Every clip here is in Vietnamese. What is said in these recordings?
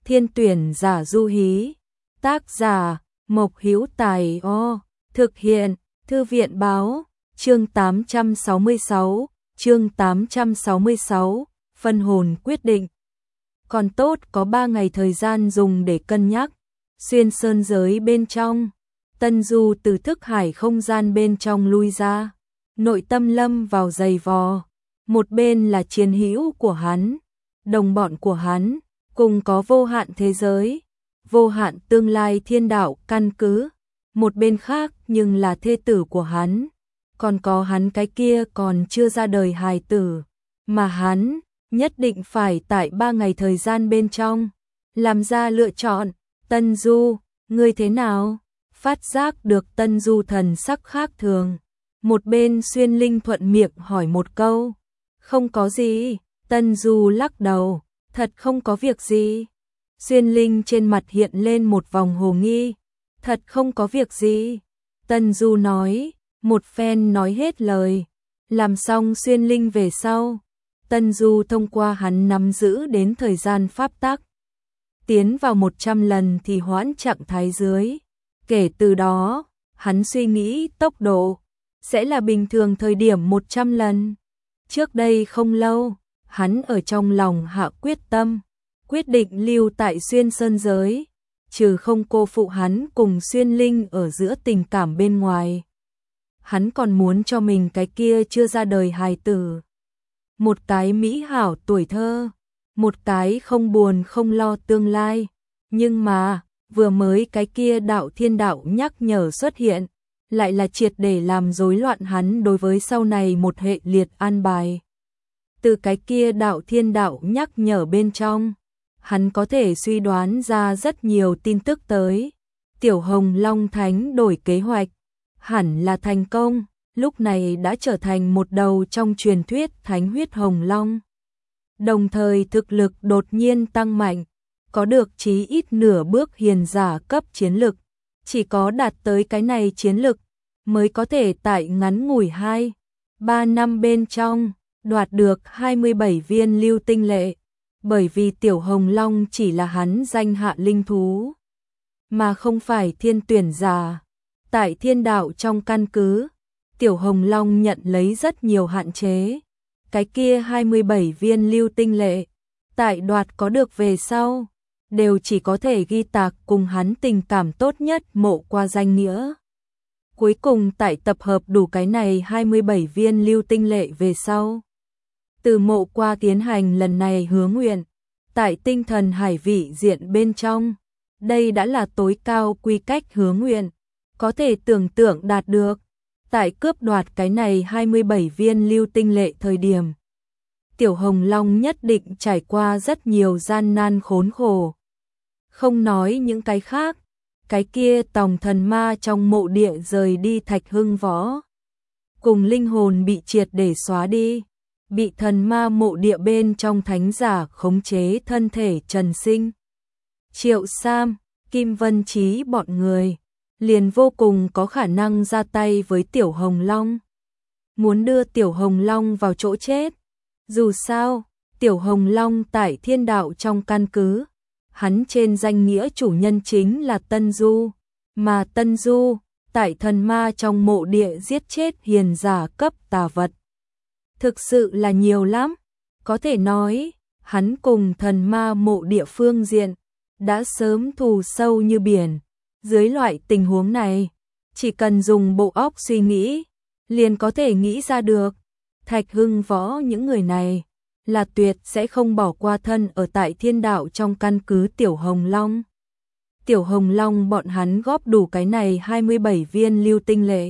Thiên tuyển giả du hí. Tác giả Mộc Hữu Tài. Thực hiện Thư viện báo. Chương 866, phân hồn quyết định. Còn tốt có 3 ngày thời gian dùng để cân nhắc. Xuyên sơn giới bên trong, Tân Du từ thức hải không gian bên trong lui ra, nội tâm lâm vào giày vò. Một bên là chiến hữu của hắn, đồng bọn của hắn, cùng có vô hạn thế giới, vô hạn tương lai thiên đạo căn cứ. Một bên khác nhưng là thê tử của hắn, còn có hắn cái kia còn chưa ra đời hài tử, mà hắn nhất định phải tại 3 ngày thời gian bên trong làm ra lựa chọn. Tân Du, ngươi thế nào? Phát giác được Tân Du thần sắc khác thường, một bên Xuyên Linh thuận miệng hỏi một câu. Không có gì. Tân Du lắc đầu, thật không có việc gì. Xuyên Linh trên mặt hiện lên một vòng hồ nghi. Thật không có việc gì. Tân Du nói, một phen nói hết lời. Làm xong Xuyên Linh về sau, Tân Du thông qua hắn nắm giữ đến thời gian pháp tắc, tiến vào 100 lần thì hoãn trạng thái dưới. Kể từ đó, hắn suy nghĩ tốc độ sẽ là bình thường thời điểm 100 lần. Trước đây không lâu, hắn ở trong lòng hạ quyết tâm, quyết định lưu tại Xuyên Sơn giới, trừ không cô phụ hắn cùng Xuyên Linh ở giữa tình cảm bên ngoài. Hắn còn muốn cho mình cái kia chưa ra đời hài tử một cái mỹ hảo tuổi thơ, một cái không buồn không lo tương lai. Nhưng mà, vừa mới cái kia đạo thiên đạo nhắc nhở xuất hiện, lại là triệt để làm rối loạn hắn đối với sau này một hệ liệt an bài. Từ cái kia đạo thiên đạo nhắc nhở bên trong, hắn có thể suy đoán ra rất nhiều tin tức tới. Tiểu Hồng Long Thánh đổi kế hoạch, hẳn là thành công, lúc này đã trở thành một đầu trong truyền thuyết thánh huyết hồng long. Đồng thời thực lực đột nhiên tăng mạnh, có được chí ít nửa bước hiền giả cấp chiến lực. Chỉ có đạt tới cái này chiến lực, mới có thể tại ngắn ngủi 2-3 năm bên trong, đoạt được 27 viên lưu tinh lệ. Bởi vì Tiểu Hồng Long chỉ là hắn danh hạ linh thú, mà không phải thiên tuyển giả. Tại thiên đạo trong căn cứ, Tiểu Hồng Long nhận lấy rất nhiều hạn chế. Cái kia 27 viên lưu tinh lệ, tại đoạt có được về sau, đều chỉ có thể ghi tạc cùng hắn tình cảm tốt nhất Mộ qua danh nghĩa. Cuối cùng tại tập hợp đủ cái này 27 viên lưu tinh lệ về sau, từ Mộ qua tiến hành lần này hứa nguyện, tại tinh thần hải vị diện bên trong, đây đã là tối cao quy cách hứa nguyện, có thể tưởng tượng đạt được. Tại cướp đoạt cái này 27 viên lưu tinh lệ thời điểm, Tiểu Hồng Long nhất định trải qua rất nhiều gian nan khốn khổ. Không nói những cái khác, cái kia tòng thần ma trong mộ địa rời đi Thạch Hưng Võ, cùng linh hồn bị triệt để xóa đi, bị thần ma mộ địa bên trong thánh giả khống chế thân thể Trần Sinh, Triệu Sam, Kim Vân Chí bọn người, liền vô cùng có khả năng ra tay với Tiểu Hồng Long, muốn đưa Tiểu Hồng Long vào chỗ chết. Dù sao, Tiểu Hồng Long tại thiên đạo trong căn cứ, hắn trên danh nghĩa chủ nhân chính là Tân Du, mà Tân Du tại thần ma trong mộ địa giết chết hiền giả cấp tà vật, thực sự là nhiều lắm. Có thể nói, hắn cùng thần ma mộ địa phương diện đã sớm thù sâu như biển. Dưới loại tình huống này, chỉ cần dùng bộ óc suy nghĩ, liền có thể nghĩ ra được. Thạch Hưng Võ những người này là tuyệt sẽ không bỏ qua thân ở tại thiên đạo trong căn cứ Tiểu Hồng Long. Tiểu Hồng Long bọn hắn góp đủ cái này 27 viên lưu tinh lệ,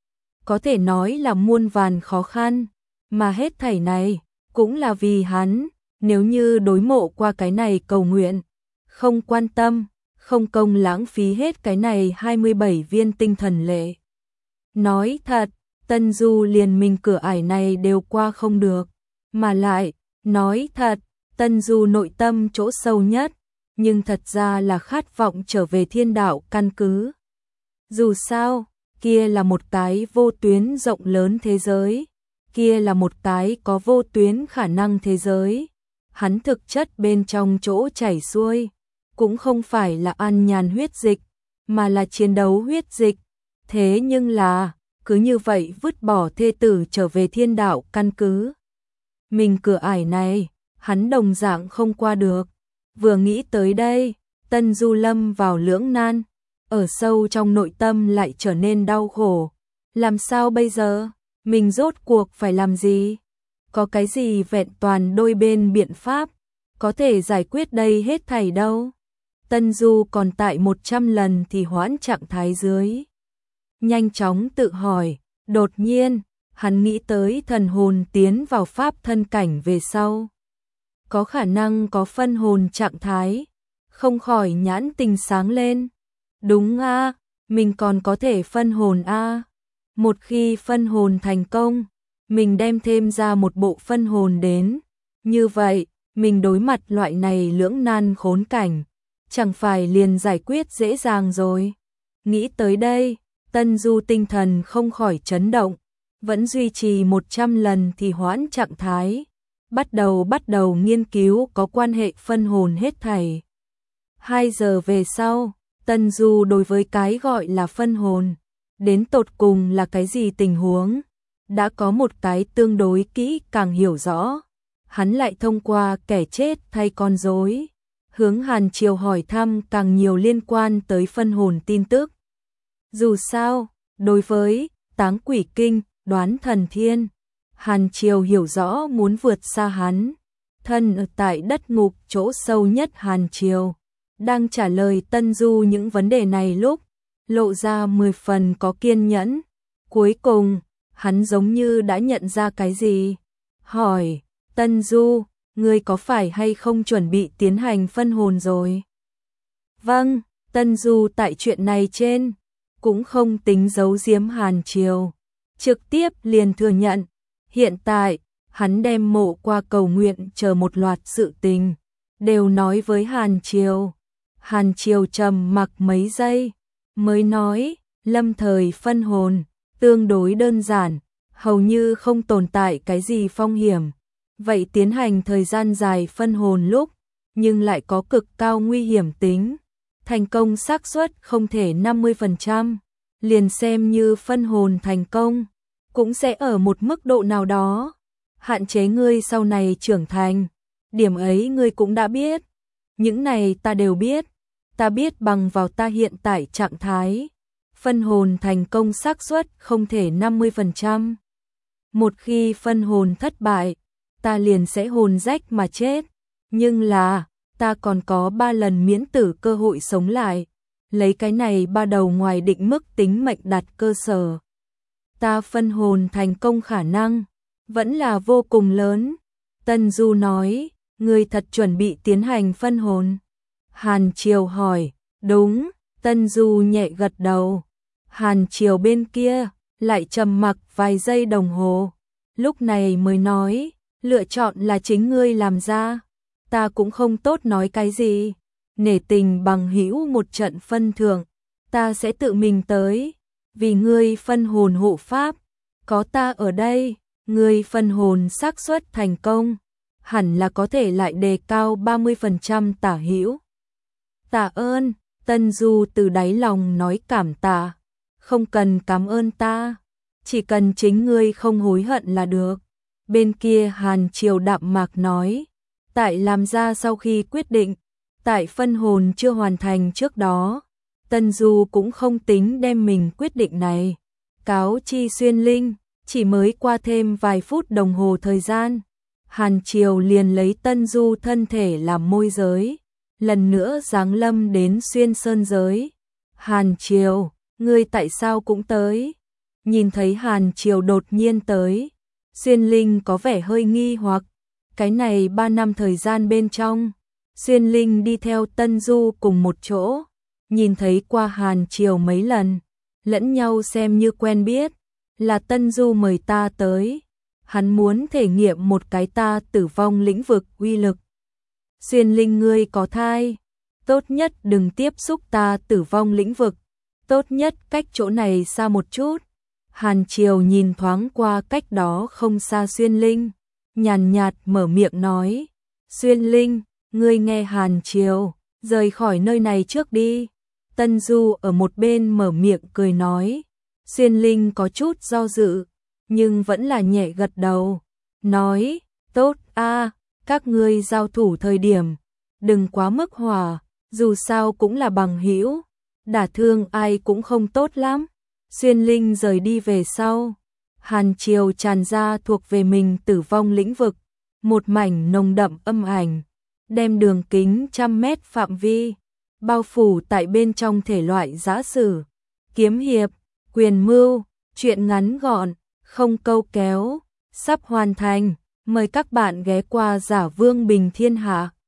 có thể nói là muôn vàn khó khăn, mà hết thảy này cũng là vì hắn. Nếu như đối Mộ qua cái này cầu nguyện, không quan tâm, không công lãng phí hết cái này 27 viên tinh thần lệ, nói thật, Tân Du liền mình cửa ải này đều qua không được. Mà lại, nói thật, Tân Du nội tâm chỗ sâu nhất, nhưng thật ra là khát vọng trở về thiên đạo căn cứ. Dù sao, kia là một cái vô tuyến rộng lớn thế giới, kia là một cái có vô tuyến khả năng thế giới. Hắn thực chất bên trong chỗ chảy xuôi, cũng không phải là an nhàn huyết dịch, mà là chiến đấu huyết dịch. Thế nhưng là, cứ như vậy vứt bỏ thê tử trở về thiên đạo căn cứ. Mình cửa ải này, hắn đồng dạng không qua được. Vừa nghĩ tới đây, Tân Du lâm vào lưỡng nan, ở sâu trong nội tâm lại trở nên đau khổ. Làm sao bây giờ? Mình rốt cuộc phải làm gì? Có cái gì vẹn toàn đôi bên biện pháp có thể giải quyết đây hết thảy đâu? Tân Du còn tại 100 lần thì hoãn trạng thái dưới. Nhanh chóng tự hỏi, đột nhiên, hắn nghĩ tới thần hồn tiến vào pháp thân cảnh về sau. Có khả năng có phân hồn trạng thái, không khỏi nhãn tình sáng lên. Đúng a, mình còn có thể phân hồn a. Một khi phân hồn thành công, mình đem thêm ra một bộ phân hồn đến. Như vậy, mình đối mặt loại này lưỡng nan khốn cảnh, chẳng phải liền giải quyết dễ dàng rồi. Nghĩ tới đây, Tân Du tinh thần không khỏi chấn động, vẫn duy trì 100 lần thì hoãn trạng thái, bắt đầu nghiên cứu có quan hệ phân hồn hết thảy. 2 giờ về sau, Tân Du đối với cái gọi là phân hồn, đến tột cùng là cái gì tình huống, đã có một cái tương đối kỹ càng hiểu rõ. Hắn lại thông qua kẻ chết thay con rối, hướng Hàn Triều hỏi thăm càng nhiều liên quan tới phân hồn tin tức. Dù sao, đối với Táng Quỷ Kinh, Đoán Thần Thiên, Hàn Triều hiểu rõ muốn vượt xa hắn. Thân ở tại đất ngục chỗ sâu nhất Hàn Triều, đang trả lời Tân Du những vấn đề này lúc, lộ ra 10 phần có kiên nhẫn. Cuối cùng, hắn giống như đã nhận ra cái gì. Hỏi, Tân Du, ngươi có phải hay không chuẩn bị tiến hành phân hồn rồi? Vâng, Tân Du tại chuyện này trên, cũng không tính giấu giếm Hàn Triều, trực tiếp liền thừa nhận. Hiện tại, hắn đem mộ qua cầu nguyện chờ một loạt sự tình, đều nói với Hàn Triều. Hàn Triều trầm mặc mấy giây, mới nói, lâm thời phân hồn, tương đối đơn giản, hầu như không tồn tại cái gì phong hiểm. Vậy tiến hành thời gian dài phân hồn lúc, nhưng lại có cực cao nguy hiểm tính. Thành công xác suất không thể 50%, liền xem như phân hồn thành công, cũng sẽ ở một mức độ nào đó hạn chế ngươi sau này trưởng thành. Điểm ấy ngươi cũng đã biết. Những này ta đều biết. Ta biết bằng vào ta hiện tại trạng thái, phân hồn thành công xác suất không thể 50%. Một khi phân hồn thất bại, ta liền sẽ hồn rách mà chết. Nhưng là, ta còn có 3 lần miễn tử cơ hội sống lại. Lấy cái này 3 đầu ngoài định mức tính mệnh đặt cơ sở. Ta phân hồn thành công khả năng, vẫn là vô cùng lớn. Tân Du nói, ngươi thật chuẩn bị tiến hành phân hồn. Hàn Triều hỏi, đúng, Tân Du nhẹ gật đầu. Hàn Triều bên kia, lại trầm mặc vài giây đồng hồ. Lúc này mới nói, lựa chọn là chính ngươi làm ra. Ta cũng không tốt nói cái gì. Nể tình bằng hữu một trận phân thưởng, ta sẽ tự mình tới. Vì ngươi phân hồn hộ pháp, có ta ở đây, ngươi phân hồn xác suất thành công, hẳn là có thể lại đề cao 30% tả hữu. Tạ ơn, Tân Du từ đáy lòng nói cảm tạ. Không cần cảm ơn ta, chỉ cần chính ngươi không hối hận là được. Bên kia Hàn Triều đạm mạc nói, tại làm ra sau khi quyết định, tại phân hồn chưa hoàn thành trước đó, Tân Du cũng không tính đem mình quyết định này cáo chi Xuyên Linh. Chỉ mới qua thêm vài phút đồng hồ thời gian, Hàn Triều liền lấy Tân Du thân thể làm môi giới, lần nữa giáng lâm đến Xuyên Sơn giới. Hàn Triều, ngươi tại sao cũng tới? Nhìn thấy Hàn Triều đột nhiên tới, Xuyên Linh có vẻ hơi nghi hoặc. Cái này 3 năm thời gian bên trong, Xuyên Linh đi theo Tân Du cùng một chỗ, nhìn thấy qua Hàn Triều mấy lần, lẫn nhau xem như quen biết. Là Tân Du mời ta tới, hắn muốn thể nghiệm một cái ta tử vong lĩnh vực uy lực. Xuyên Linh, ngươi có thai, tốt nhất đừng tiếp xúc ta tử vong lĩnh vực, tốt nhất cách chỗ này xa một chút. Hàn Triều nhìn thoáng qua cách đó không xa Xuyên Linh, nhàn nhạt mở miệng nói, Xuyên Linh, ngươi nghe Hàn Triều, rời khỏi nơi này trước đi. Tân Du ở một bên mở miệng cười nói. Xuyên Linh có chút do dự, nhưng vẫn là nhẹ gật đầu, nói, tốt a, các ngươi giao thủ thời điểm, đừng quá mức hỏa, dù sao cũng là bằng hữu, đả thương ai cũng không tốt lắm. Xuyên Linh rời đi về sau, hàn triều tràn ra thuộc về mình tử vong lĩnh vực, một mảnh nồng đậm âm ảnh, đem đường kính 100 mét phạm vi, bao phủ tại bên trong thể loại giã sử, kiếm hiệp, quyền mưu, truyện ngắn gọn, không câu kéo, sắp hoàn thành, mời các bạn ghé qua Giả Vương Bình Thiên Hạ.